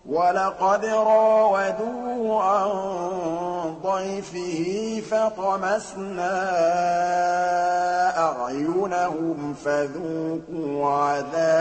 وَلَقَدْ رَاوَدُوهُ عَن ضَيْفِهِ فَطَمَسْنَا أَعْيُنَهُمْ فَذُوقُوا عَذَابِي